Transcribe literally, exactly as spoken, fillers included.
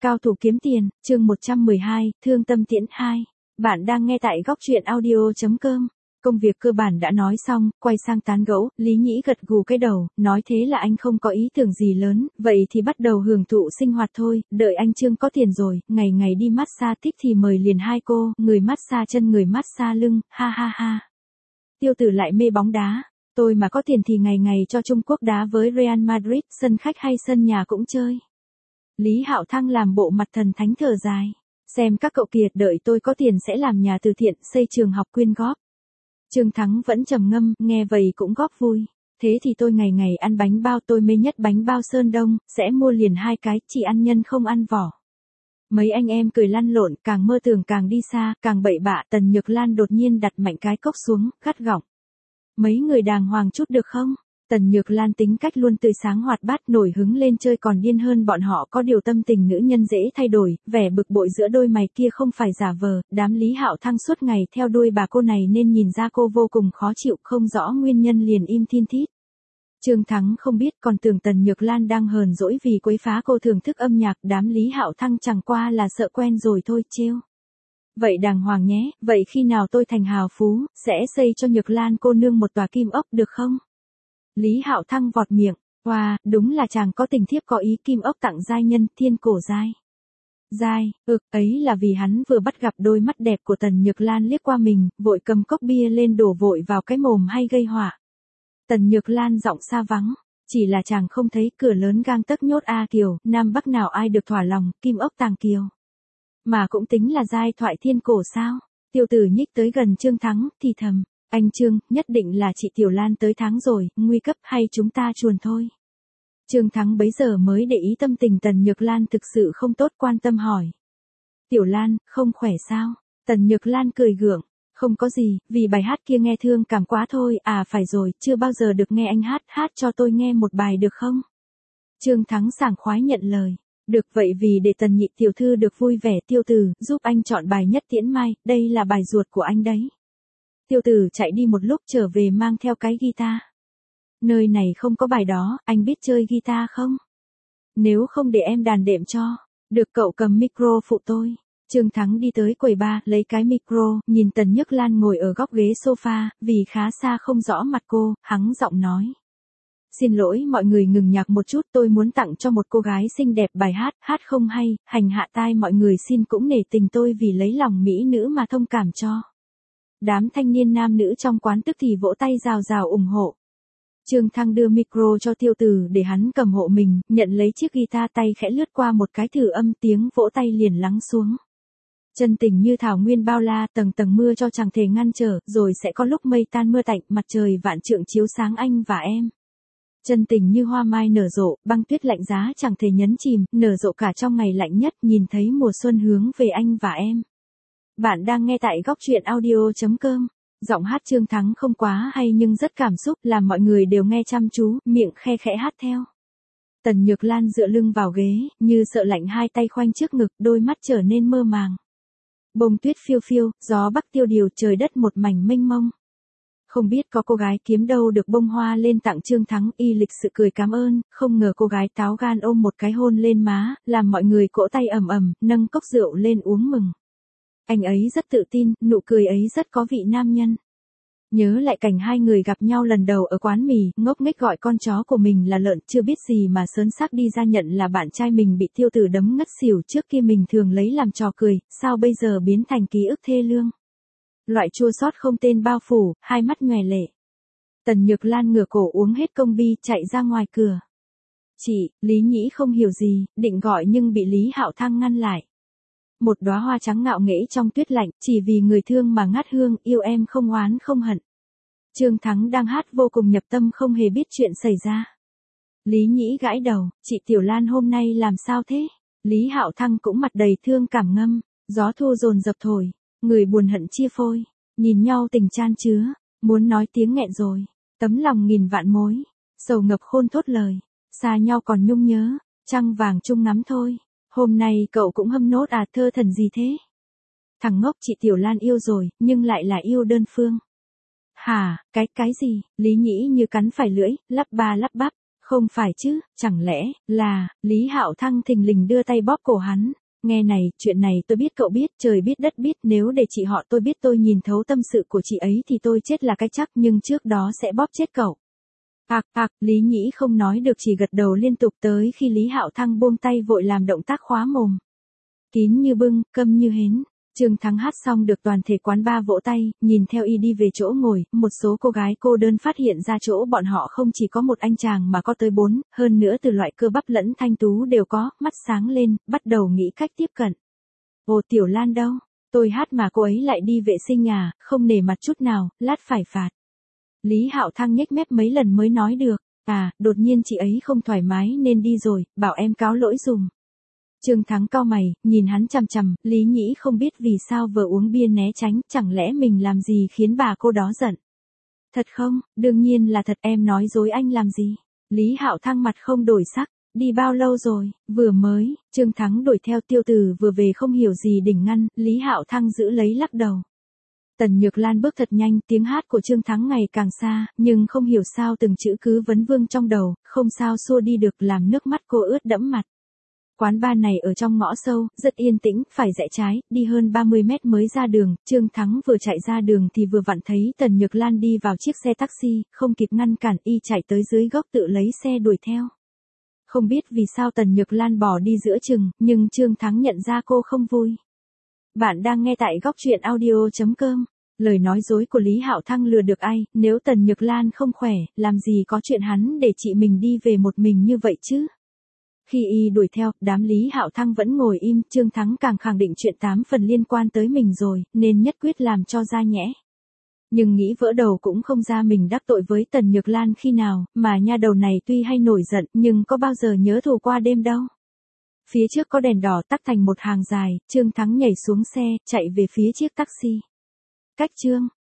Cao thủ kiếm tiền, chương một trăm mười hai, Thương tâm tiễn hai. Bạn đang nghe tại góc truyện audio chấm com. Công việc cơ bản đã nói xong, quay sang tán gẫu, Lý Nhĩ gật gù cái đầu, nói thế là anh không có ý tưởng gì lớn, vậy thì bắt đầu hưởng thụ sinh hoạt thôi, đợi anh Trương có tiền rồi, ngày ngày đi massage thích thì mời liền hai cô, người massage chân người massage lưng, ha ha ha. Tiêu Tử lại mê bóng đá, tôi mà có tiền thì ngày ngày cho Trung Quốc đá với Real Madrid, sân khách hay sân nhà cũng chơi. Lý Hạo Thăng làm bộ mặt thần thánh thở dài. Xem các cậu kiệt, đợi tôi có tiền sẽ làm nhà từ thiện, xây trường học quyên góp. Trương Thắng vẫn trầm ngâm, nghe vậy cũng góp vui. Thế thì tôi ngày ngày ăn bánh bao, tôi mê nhất bánh bao Sơn Đông, sẽ mua liền hai cái, chỉ ăn nhân không ăn vỏ. Mấy anh em cười lăn lộn, càng mơ tưởng càng đi xa, càng bậy bạ. Tần Nhược Lan đột nhiên đặt mạnh cái cốc xuống, gắt gỏng. Mấy người đàng hoàng chút được không? Tần Nhược Lan tính cách luôn tươi sáng hoạt bát, nổi hứng lên chơi còn điên hơn bọn họ, có điều tâm tình nữ nhân dễ thay đổi, vẻ bực bội giữa đôi mày kia không phải giả vờ, đám Lý Hạo Thăng suốt ngày theo đuôi bà cô này nên nhìn ra cô vô cùng khó chịu, không rõ nguyên nhân liền im thin thít. Trương Thắng không biết, còn tưởng Tần Nhược Lan đang hờn dỗi vì quấy phá cô thưởng thức âm nhạc, đám Lý Hạo Thăng chẳng qua là sợ quen rồi thôi, trêu. Vậy đàng hoàng nhé, vậy khi nào tôi thành hào phú, sẽ xây cho Nhược Lan cô nương một tòa kim ốc được không? Lý Hạo Thăng vọt miệng, wow, đúng là chàng có tình thiếp có ý, kim ốc tặng giai nhân, thiên cổ giai. Giai, ực, ấy là vì hắn vừa bắt gặp đôi mắt đẹp của Tần Nhược Lan liếc qua mình, vội cầm cốc bia lên đổ vội vào cái mồm hay gây họa. Tần Nhược Lan giọng xa vắng, chỉ là chàng không thấy cửa lớn gang tấc nhốt A Kiều, Nam Bắc nào ai được thỏa lòng, kim ốc tàng kiều. Mà cũng tính là giai thoại thiên cổ sao? Tiêu Tử nhích tới gần Trương Thắng, thì thầm. Anh Trương, nhất định là chị Tiểu Lan tới tháng rồi, nguy cấp hay chúng ta chuồn thôi. Trương Thắng bấy giờ mới để ý tâm tình Tần Nhược Lan thực sự không tốt, quan tâm hỏi. Tiểu Lan, không khỏe sao? Tần Nhược Lan cười gượng, không có gì, vì bài hát kia nghe thương cảm quá thôi, à phải rồi, chưa bao giờ được nghe anh hát, hát cho tôi nghe một bài được không? Trương Thắng sảng khoái nhận lời. Được vậy, vì để Tần nhị tiểu thư được vui vẻ, Tiêu Tử, giúp anh chọn bài Nhất Tiễn Mai, đây là bài ruột của anh đấy. Tiêu Tử chạy đi một lúc trở về mang theo cái guitar. Nơi này không có bài đó, anh biết chơi guitar không? Nếu không để em đàn đệm cho. Được, cậu cầm micro phụ tôi. Trương Thắng đi tới quầy bar, lấy cái micro, nhìn Tần Nhược Lan ngồi ở góc ghế sofa, vì khá xa không rõ mặt cô, hắng giọng nói. Xin lỗi mọi người, ngừng nhạc một chút, tôi muốn tặng cho một cô gái xinh đẹp bài hát, hát không hay, hành hạ tai mọi người xin cũng nể tình tôi vì lấy lòng mỹ nữ mà thông cảm cho. Đám thanh niên nam nữ trong quán tức thì vỗ tay rào rào ủng hộ. Trương Thăng đưa micro cho Tiêu Tử để hắn cầm hộ mình, nhận lấy chiếc guitar, tay khẽ lướt qua một cái thử âm, tiếng vỗ tay liền lắng xuống. Chân tình như thảo nguyên bao la, tầng tầng mưa cho chẳng thể ngăn trở, rồi sẽ có lúc mây tan mưa tạnh, mặt trời vạn trượng chiếu sáng anh và em. Chân tình như hoa mai nở rộ, băng tuyết lạnh giá chẳng thể nhấn chìm, nở rộ cả trong ngày lạnh nhất, nhìn thấy mùa xuân hướng về anh và em. Bạn đang nghe tại góc truyện audio chấm com. Giọng hát Trương Thắng không quá hay nhưng rất cảm xúc, làm mọi người đều nghe chăm chú, miệng khe khẽ hát theo. Tần Nhược Lan dựa lưng vào ghế, như sợ lạnh, hai tay khoanh trước ngực, đôi mắt trở nên mơ màng. Bông tuyết phiêu phiêu, gió bắc tiêu điều, trời đất một mảnh mênh mông. Không biết có cô gái kiếm đâu được bông hoa lên tặng Trương Thắng, y lịch sự cười cảm ơn, không ngờ cô gái táo gan ôm một cái hôn lên má, làm mọi người cỗ tay ầm ầm, nâng cốc rượu lên uống mừng. Anh ấy rất tự tin, nụ cười ấy rất có vị nam nhân. Nhớ lại cảnh hai người gặp nhau lần đầu ở quán mì, ngốc nghếch gọi con chó của mình là lợn, chưa biết gì mà sớn xác đi ra nhận là bạn trai mình bị Tiêu Tử đấm ngất xỉu, trước kia mình thường lấy làm trò cười, sao bây giờ biến thành ký ức thê lương. Loại chua xót không tên bao phủ, hai mắt nhòe lệ. Tần Nhược Lan ngửa cổ uống hết công bi, chạy ra ngoài cửa. Chị, Lý Nhĩ không hiểu gì, định gọi nhưng bị Lý Hạo Thăng ngăn lại. Một đóa hoa trắng ngạo nghễ trong tuyết lạnh, chỉ vì người thương mà ngát hương, yêu em không oán không hận. Trương Thắng đang hát vô cùng nhập tâm, không hề biết chuyện xảy ra. Lý Nhĩ gãi đầu, chị Tiểu Lan hôm nay làm sao thế? Lý Hạo Thăng cũng mặt đầy thương cảm ngâm, gió thu dồn dập thổi, người buồn hận chia phôi, nhìn nhau tình chan chứa, muốn nói tiếng nghẹn rồi, tấm lòng nghìn vạn mối, sầu ngập khôn thốt lời, xa nhau còn nhung nhớ, trăng vàng chung ngắm thôi. Hôm nay cậu cũng hâm nốt à, thơ thần gì thế? Thằng ngốc, chị Tiểu Lan yêu rồi, nhưng lại là yêu đơn phương. Hả, cái, cái gì? Lý Nhĩ như cắn phải lưỡi, lắp ba lắp bắp, Không phải chứ, chẳng lẽ, là, Lý Hạo Thăng thình lình đưa tay bóp cổ hắn. Nghe này, chuyện này tôi biết cậu biết, trời biết đất biết, nếu để chị họ tôi biết tôi nhìn thấu tâm sự của chị ấy thì tôi chết là cái chắc, nhưng trước đó sẽ bóp chết cậu. Ạc, ạc, Lý Nhĩ không nói được chỉ gật đầu liên tục tới khi Lý Hạo Thăng buông tay vội làm động tác khóa mồm. Kín như bưng, câm như hến. Trương Thắng hát xong được toàn thể quán ba vỗ tay, nhìn theo y đi về chỗ ngồi, một số cô gái cô đơn phát hiện ra chỗ bọn họ không chỉ có một anh chàng mà có tới bốn, hơn nữa từ loại cơ bắp lẫn thanh tú đều có, mắt sáng lên, bắt đầu nghĩ cách tiếp cận. Ồ Tiểu Lan đâu? Tôi hát mà cô ấy lại đi vệ sinh à, không nể mặt chút nào, lát phải phạt. Lý Hạo Thăng nhếch mép mấy lần mới nói được, à, đột nhiên chị ấy không thoải mái nên đi rồi, bảo em cáo lỗi dùm. Trương Thắng cau mày, nhìn hắn chằm chằm, Lý Nhĩ không biết vì sao vừa uống bia né tránh, chẳng lẽ mình làm gì khiến bà cô đó giận. Thật không, đương nhiên là thật, em nói dối anh làm gì. Lý Hạo Thăng mặt không đổi sắc, đi bao lâu rồi, vừa mới, Trương Thắng đuổi theo Tiêu Từ vừa về không hiểu gì đỉnh ngăn, Lý Hạo Thăng giữ lấy lắc đầu. Tần Nhược Lan bước thật nhanh, tiếng hát của Trương Thắng ngày càng xa, nhưng không hiểu sao từng chữ cứ vấn vương trong đầu, không sao xua đi được làm nước mắt cô ướt đẫm mặt. Quán bar này ở trong ngõ sâu, rất yên tĩnh, phải rẽ trái, đi hơn ba mươi mét mới ra đường, Trương Thắng vừa chạy ra đường thì vừa vặn thấy Tần Nhược Lan đi vào chiếc xe taxi, không kịp ngăn cản y chạy tới dưới gốc tự lấy xe đuổi theo. Không biết vì sao Tần Nhược Lan bỏ đi giữa chừng, nhưng Trương Thắng nhận ra cô không vui. Bạn đang nghe tại góc truyện audio chấm com. Lời nói dối của Lý Hạo Thăng lừa được ai, nếu Tần Nhược Lan không khỏe, làm gì có chuyện hắn để chị mình đi về một mình như vậy chứ. Khi y đuổi theo, đám Lý Hạo Thăng vẫn ngồi im, Trương Thắng càng khẳng định chuyện tám phần liên quan tới mình rồi, nên nhất quyết làm cho ra nhẽ. Nhưng nghĩ vỡ đầu cũng không ra mình đắc tội với Tần Nhược Lan khi nào, mà nha đầu này tuy hay nổi giận, nhưng có bao giờ nhớ thù qua đêm đâu. Phía trước có đèn đỏ tắc thành một hàng dài, Trương Thắng nhảy xuống xe, chạy về phía chiếc taxi. Cách Trương